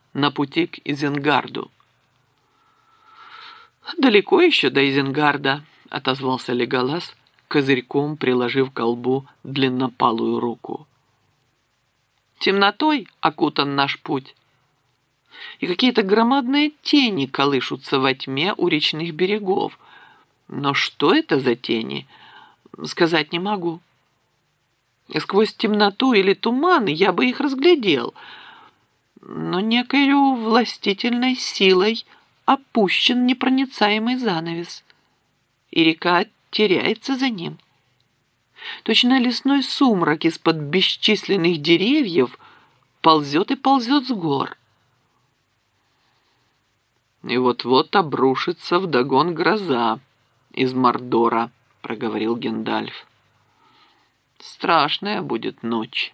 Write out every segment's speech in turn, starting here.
на пути к Изенгарду». «Далеко еще до Изенгарда», — отозвался Леголас, козырьком приложив к колбу длиннопалую руку. «Темнотой окутан наш путь, и какие-то громадные тени колышутся во тьме у речных берегов. Но что это за тени, сказать не могу. Сквозь темноту или туман я бы их разглядел, но некою властительной силой опущен непроницаемый занавес, и река теряется за ним. Точно лесной сумрак из-под бесчисленных деревьев ползет и ползет с гор. «И вот-вот обрушится вдогон гроза из Мордора», — проговорил Гендальф. «Страшная будет ночь».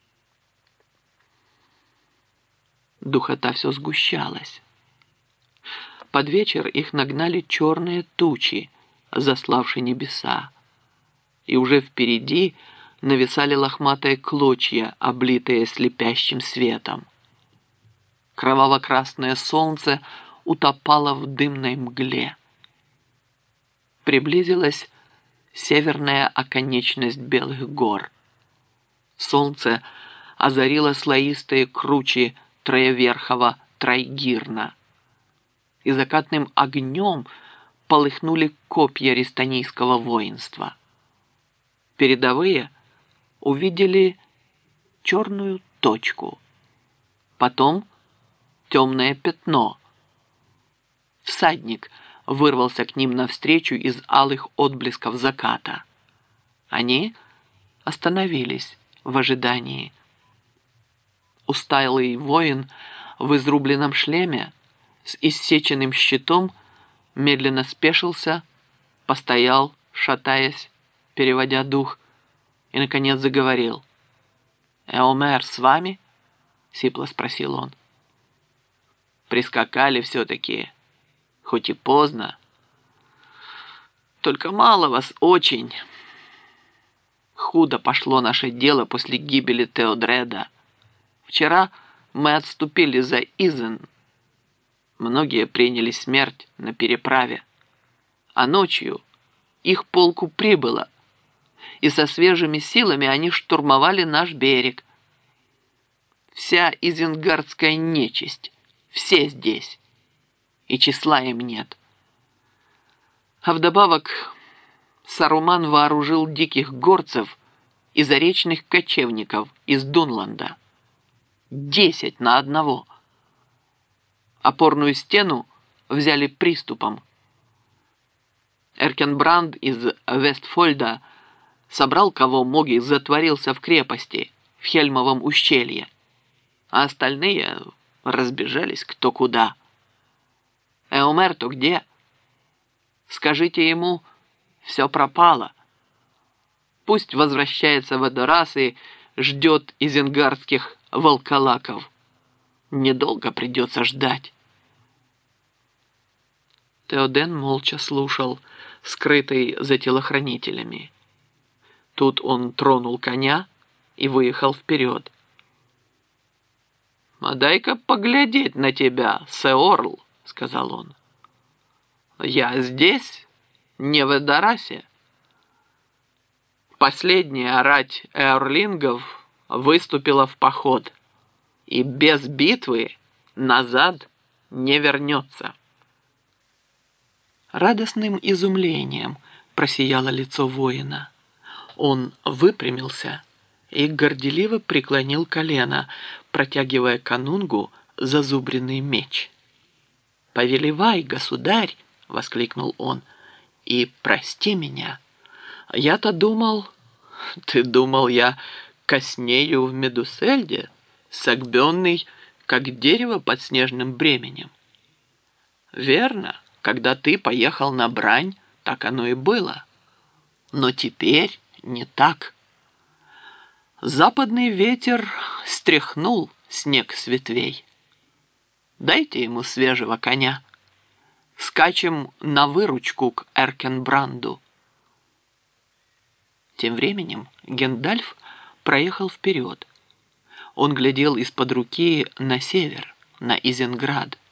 Духота все сгущалась. Под вечер их нагнали черные тучи, заславшие небеса, и уже впереди нависали лохматые клочья, облитые слепящим светом. Кроваво-красное солнце утопало в дымной мгле. Приблизилась северная оконечность Белых гор. Солнце озарило слоистые кручи Троеверхого Трайгирна, и закатным огнем полыхнули копья рестанийского воинства. Передовые увидели черную точку, потом темное пятно. Всадник вырвался к ним навстречу из алых отблесков заката. Они остановились в ожидании. Усталый воин в изрубленном шлеме с иссеченным щитом медленно спешился, постоял, шатаясь, переводя дух, и, наконец, заговорил. «Эомер с вами?» — сипло спросил он. «Прискакали все-таки, хоть и поздно. Только мало вас очень. Худо пошло наше дело после гибели Теодреда. Вчера мы отступили за Изен. Многие приняли смерть на переправе. А ночью их полку прибыло, и со свежими силами они штурмовали наш берег. Вся изенгардская нечисть, все здесь, и числа им нет. А вдобавок Саруман вооружил диких горцев и заречных кочевников из Дунланда. 10 на одного. Опорную стену взяли приступом. Эркенбранд из Вестфольда собрал кого мог и затворился в крепости в Хельмовом ущелье, а остальные разбежались кто куда. Эомер-то где? Скажите ему, все пропало. Пусть возвращается в Эдорас и ждет изенгардских волколаков. Недолго придется ждать». Теоден молча слушал, скрытый за телохранителями. Тут он тронул коня и выехал вперед. «А дай-ка поглядеть на тебя, Сеорл», — сказал он. «Я здесь, не в Эдорасе. Последняя рать эорлингов выступила в поход, и без битвы назад не вернется». Радостным изумлением просияло лицо воина. Он выпрямился и горделиво преклонил колено, протягивая канунгу зазубренный меч. «Повелевай, государь!» — воскликнул он. «И прости меня. Я-то думал...» «Ты думал, я коснею в Медусельде, согбенный, как дерево под снежным бременем?» «Верно. Когда ты поехал на брань, так оно и было. Но теперь не так. Западный ветер стряхнул снег с ветвей. Дайте ему свежего коня. Скачем на выручку к Эркенбранду». Тем временем Гендальф проехал вперед. Он глядел из-под руки на север, на Изенград.